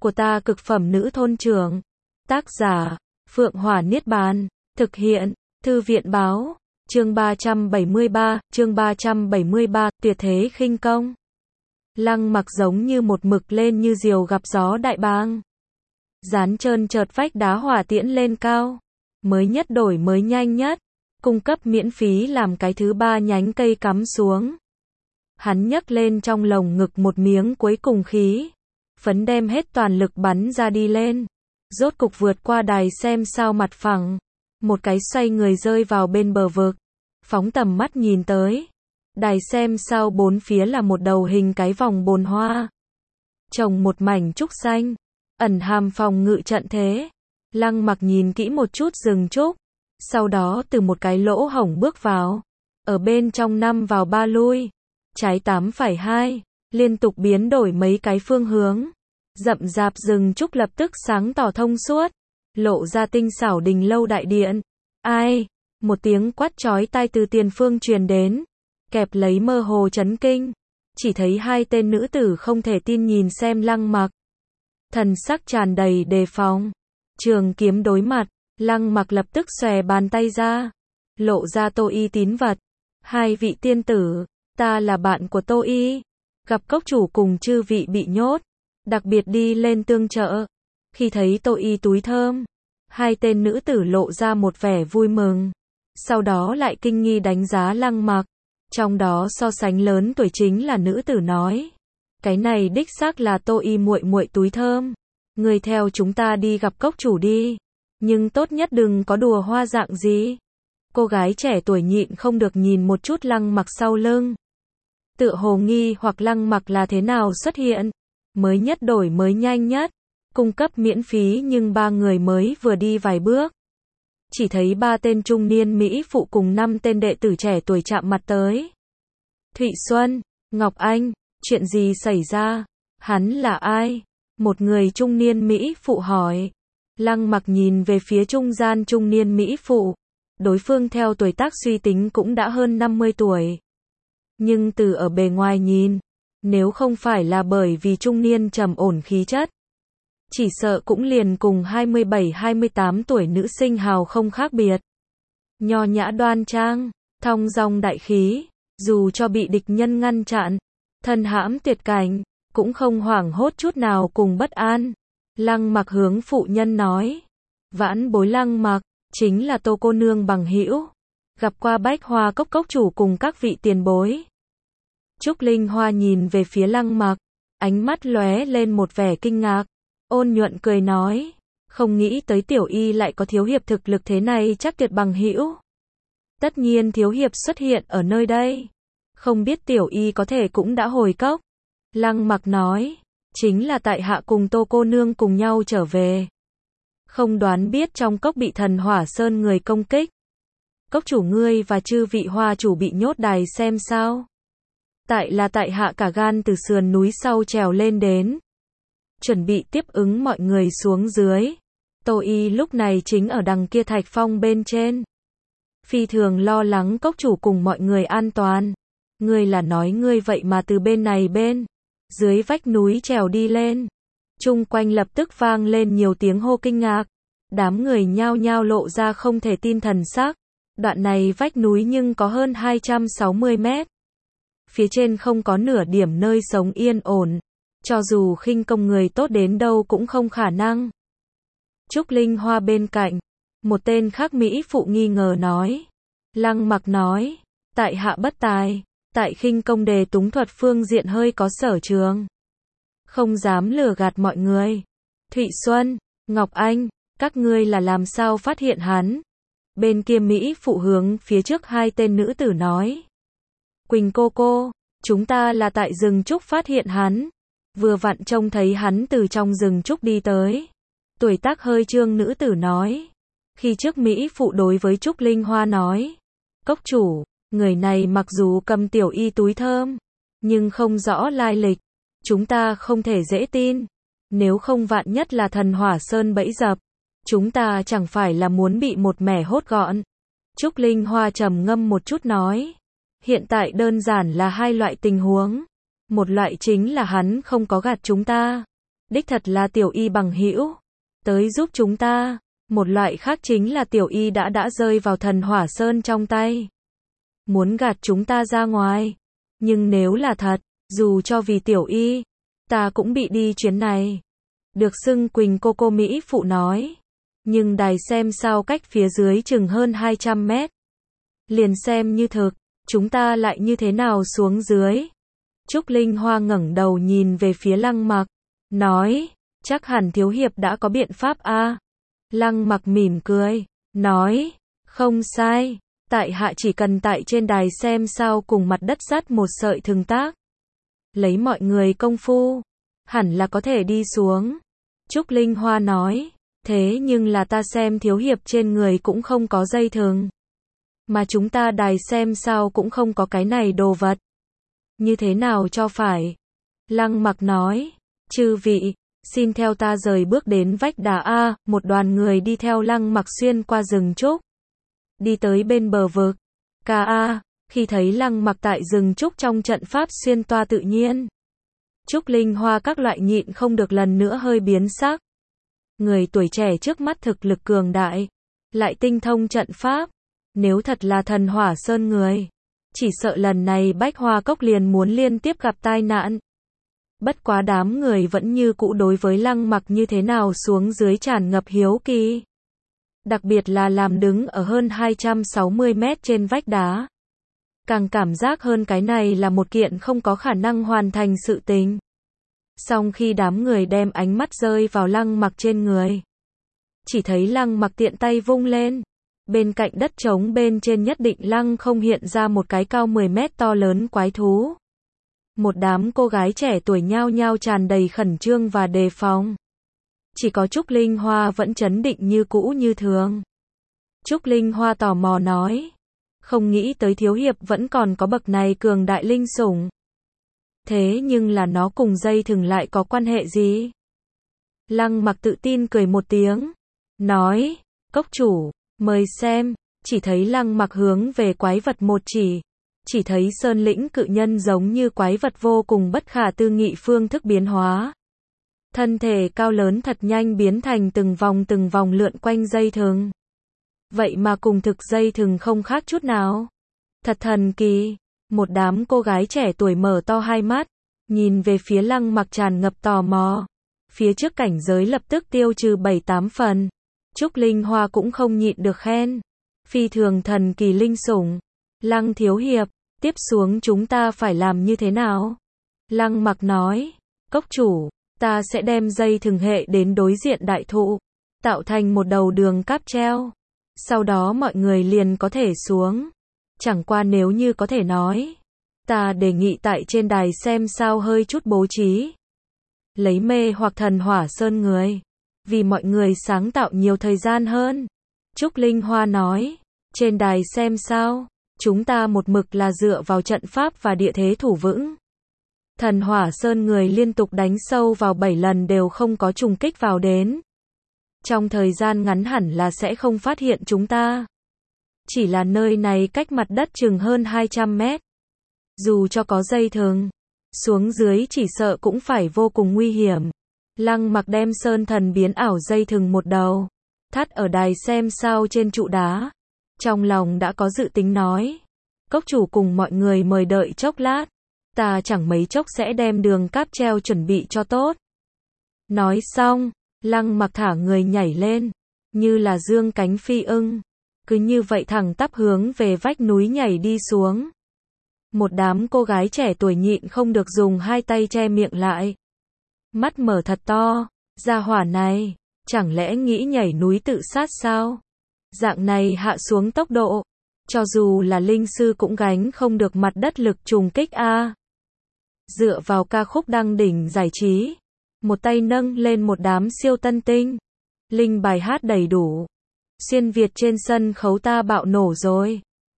của ta cực phẩm nữ thôn trưởng. Tác giả, Phượng Hỏa Niết Bàn. Thực hiện, Thư viện báo. Chương 373, tuyệt thế khinh công. Lăng Mặc giống như một mực lên như diều gặp gió đại bàng. Dán trơn trượt vách đá hỏa tiễn lên cao. Mới nhất đổi mới nhanh nhất. Cung cấp miễn phí làm cái thứ 3 nhánh cây cắm xuống. Hắn nhấc lên trong lồng ngực một miếng cuối cùng khí. Phấn đem hết toàn lực bắn ra đi lên. Rốt cục vượt qua đài xem sao mặt phẳng. Một cái xoay người rơi vào bên bờ vực. Phóng tầm mắt nhìn tới. Đài xem sao bốn phía là một đầu hình cái vòng bồn hoa. Trồng một mảnh trúc xanh. Ẩn hàm phòng ngự trận thế. Lăng Mặc nhìn kỹ một chút rừng trúc. Sau đó từ một cái lỗ hổng bước vào. Ở bên trong 5 vào 3 lui. Trái 8 phải 2. Liên tục biến đổi mấy cái phương hướng. Rậm rạp rừng trúc lập tức sáng tỏ thông suốt. Lộ ra tinh xảo đình lâu đại điện. Ai? Một tiếng quát chói tai từ tiền phương truyền đến. Kẹp lấy mơ hồ chấn kinh. Chỉ thấy 2 tên nữ tử không thể tin nhìn xem Lăng Mặc. Thần sắc tràn đầy đề phòng. Trường kiếm đối mặt. Lăng Mặc lập tức xòe bàn tay ra. Lộ ra Tô Y tín vật. 2 vị tiên tử. Ta là bạn của Tô Y. Gặp cốc chủ cùng chư vị bị nhốt. Đặc biệt đi lên tương trợ. Khi thấy Tô Y túi thơm. 2 tên nữ tử lộ ra một vẻ vui mừng. Sau đó lại kinh nghi đánh giá Lăng Mặc. Trong đó so sánh lớn tuổi chính là nữ tử nói. Cái này đích xác là Tô Y muội muội túi thơm. Người theo chúng ta đi gặp cốc chủ đi. Nhưng tốt nhất đừng có đùa hoa dạng gì. Cô gái trẻ tuổi nhịn không được nhìn một chút Lăng Mặc sau lưng. Tựa hồ nghi hoặc Lăng Mặc là thế nào xuất hiện. Mới nhất đổi mới nhanh nhất. Cung cấp miễn phí nhưng 3 người mới vừa đi vài bước. Chỉ thấy 3 tên trung niên Mỹ phụ cùng 5 tên đệ tử trẻ tuổi chạm mặt tới. Thụy Xuân, Ngọc Anh, chuyện gì xảy ra? Hắn là ai? Một người trung niên Mỹ phụ hỏi. Lăng Mặc nhìn về phía trung gian trung niên Mỹ phụ. Đối phương theo tuổi tác suy tính cũng đã hơn 50 tuổi. Nhưng từ ở bề ngoài nhìn, nếu không phải là bởi vì trung niên trầm ổn khí chất, chỉ sợ cũng liền cùng 27-28 tuổi nữ sinh hào không khác biệt. Nho nhã đoan trang, thong dong đại khí, dù cho bị địch nhân ngăn chặn, thân hãm tuyệt cảnh, cũng không hoảng hốt chút nào cùng bất an. Lăng Mặc hướng phụ nhân nói. Vãn bối Lăng Mặc, chính là Tô cô nương bằng hữu. Gặp qua Bách Hoa Cốc cốc chủ cùng các vị tiền bối. Trúc Linh Hoa nhìn về phía Lăng Mặc, ánh mắt lóe lên một vẻ kinh ngạc, ôn nhuận cười nói, không nghĩ tới tiểu y lại có thiếu hiệp thực lực thế này chắc tuyệt bằng hữu. Tất nhiên thiếu hiệp xuất hiện ở nơi đây, không biết tiểu y có thể cũng đã hồi cốc. Lăng Mặc nói, chính là tại hạ cùng Tô cô nương cùng nhau trở về. Không đoán biết trong cốc bị thần Hỏa Sơn người công kích. Cốc chủ ngươi và chư vị hoa chủ bị nhốt đài xem sao. Tại hạ cả gan từ sườn núi sau trèo lên đến. Chuẩn bị tiếp ứng mọi người xuống dưới. Tô Y lúc này chính ở đằng kia thạch phong bên trên. Phi thường lo lắng cốc chủ cùng mọi người an toàn. Ngươi là nói ngươi vậy mà từ bên này bên dưới vách núi trèo đi lên. Chung quanh lập tức vang lên nhiều tiếng hô kinh ngạc. Đám người nhao nhao lộ ra không thể tin thần sắc. Đoạn này vách núi nhưng có hơn 260 mét. Phía trên không có nửa điểm nơi sống yên ổn. Cho dù khinh công người tốt đến đâu cũng không khả năng. Trúc Linh Hoa bên cạnh. Một tên khác Mỹ phụ nghi ngờ nói. Lăng Mặc nói. Tại hạ bất tài. Tại khinh công đề túng thuật phương diện hơi có sở trường. Không dám lừa gạt mọi người. Thụy Xuân, Ngọc Anh, các ngươi là làm sao phát hiện hắn? Bên kia Mỹ phụ hướng phía trước 2 tên nữ tử nói. Quỳnh cô, chúng ta là tại rừng trúc phát hiện hắn. Vừa vặn trông thấy hắn từ trong rừng trúc đi tới. Tuổi tác hơi trương nữ tử nói. Khi trước Mỹ phụ đối với Trúc Linh Hoa nói. Cốc chủ, người này mặc dù cầm tiểu y túi thơm, nhưng không rõ lai lịch. Chúng ta không thể dễ tin. Nếu không vạn nhất là thần Hỏa Sơn bẫy dập. Chúng ta chẳng phải là muốn bị một mẻ hốt gọn. Trúc Linh Hoa trầm ngâm một chút nói. Hiện tại đơn giản là 2 loại tình huống. Một loại chính là hắn không có gạt chúng ta. đích thật là Tiểu Y bằng hữu, tới giúp chúng ta. Một loại khác chính là Tiểu Y đã rơi vào Thần Hỏa Sơn trong tay, muốn gạt chúng ta ra ngoài. Nhưng nếu là thật, dù cho vì Tiểu Y, ta cũng bị đi chuyến này. Được xưng Quỳnh cô Mỹ phụ nói. Nhưng đài xem sao cách phía dưới chừng hơn 200 mét. Liền xem như thực, chúng ta lại như thế nào xuống dưới. Trúc Linh Hoa ngẩng đầu nhìn về phía Lăng Mặc, nói, chắc hẳn thiếu hiệp đã có biện pháp a. Lăng Mặc mỉm cười, nói, không sai, tại hạ chỉ cần tại trên đài xem sao cùng mặt đất dắt một sợi thừng tác. Lấy mọi người công phu, hẳn là có thể đi xuống. Trúc Linh Hoa nói, thế nhưng là ta xem thiếu hiệp trên người cũng không có dây thừng. Mà chúng ta đài xem sao cũng không có cái này đồ vật. Như thế nào cho phải? Lăng Mặc nói, chư vị, xin theo ta rời bước đến vách đá A. Một đoàn người đi theo Lăng Mặc xuyên qua rừng trúc, đi tới bên bờ vực. K.A. Khi thấy Lăng Mặc tại rừng trúc trong trận pháp xuyên toa tự nhiên, Trúc Linh Hoa các loại nhịn không được lần nữa hơi biến sắc. Người tuổi trẻ trước mắt thực lực cường đại, lại tinh thông trận pháp. Nếu thật là Thần Hỏa Sơn người, chỉ sợ lần này Bách Hoa Cốc liền muốn liên tiếp gặp tai nạn. Bất quá đám người vẫn như cũ đối với Lăng Mặc như thế nào xuống dưới tràn ngập hiếu kỳ. Đặc biệt là làm đứng ở hơn 260 mét trên vách đá. Càng cảm giác hơn cái này là một kiện không có khả năng hoàn thành sự tình. Song khi đám người đem ánh mắt rơi vào Lăng Mặc trên người, chỉ thấy Lăng Mặc tiện tay vung lên. Bên cạnh đất trống bên trên nhất định lăng không hiện ra một cái cao 10 mét to lớn quái thú. Một đám cô gái trẻ tuổi nhao nhao tràn đầy khẩn trương và đề phòng. Chỉ có Trúc Linh Hoa vẫn trấn định như cũ như thường. Trúc Linh Hoa tò mò nói, không nghĩ tới thiếu hiệp vẫn còn có bậc này cường đại linh sủng. Thế nhưng là nó cùng dây thừng lại có quan hệ gì? Lăng Mặc tự tin cười một tiếng, nói, cốc chủ, mời xem. Chỉ thấy Lăng Mặc hướng về quái vật một chỉ thấy sơn lĩnh cự nhân giống như quái vật vô cùng bất khả tư nghị phương thức biến hóa. Thân thể cao lớn thật nhanh biến thành từng vòng lượn quanh dây thừng. Vậy mà cùng thực dây thừng không khác chút nào. Thật thần kỳ. Một đám cô gái trẻ tuổi mở to hai mắt, nhìn về phía Lăng Mặc tràn ngập tò mò. Phía trước cảnh giới lập tức tiêu trừ 7-8 phần. Trúc Linh Hoa cũng không nhịn được khen. Phi thường thần kỳ linh sủng. Lăng thiếu hiệp, tiếp xuống chúng ta phải làm như thế nào? Lăng Mặc nói, cốc chủ, ta sẽ đem dây thừng hệ đến đối diện đại thụ, tạo thành một đầu đường cáp treo. Sau đó mọi người liền có thể xuống. Chẳng qua nếu như có thể nói, ta đề nghị tại trên đài xem sao hơi chút bố trí. Lấy mê hoặc Thần Hỏa Sơn người, vì mọi người sáng tạo nhiều thời gian hơn. Trúc Linh Hoa nói, trên đài xem sao, chúng ta một mực là dựa vào trận pháp và địa thế thủ vững. Thần Hỏa Sơn người liên tục đánh sâu vào 7 lần đều không có trùng kích vào đến. Trong thời gian ngắn hẳn là sẽ không phát hiện chúng ta. Chỉ là nơi này cách mặt đất chừng hơn 200 mét. Dù cho có dây thừng, xuống dưới chỉ sợ cũng phải vô cùng nguy hiểm. Lăng Mặc đem sơn thần biến ảo dây thừng một đầu, thắt ở đài xem sao trên trụ đá. Trong lòng đã có dự tính nói, cốc chủ cùng mọi người mời đợi chốc lát, ta chẳng mấy chốc sẽ đem đường cáp treo chuẩn bị cho tốt. Nói xong, Lăng Mặc thả người nhảy lên, như là dương cánh phi ưng, cứ như vậy thẳng tắp hướng về vách núi nhảy đi xuống. Một đám cô gái trẻ tuổi nhịn không được dùng hai tay che miệng lại. Mắt mở thật to, gia hỏa này, chẳng lẽ nghĩ nhảy núi tự sát sao? Dạng này hạ xuống tốc độ, cho dù là linh sư cũng gánh không được mặt đất lực trùng kích a. Dựa vào ca khúc đăng đỉnh giải trí, một tay nâng lên một đám siêu tân tinh, linh bài hát đầy đủ. Xuyên Việt trên sân khấu ta bạo nổ rồi.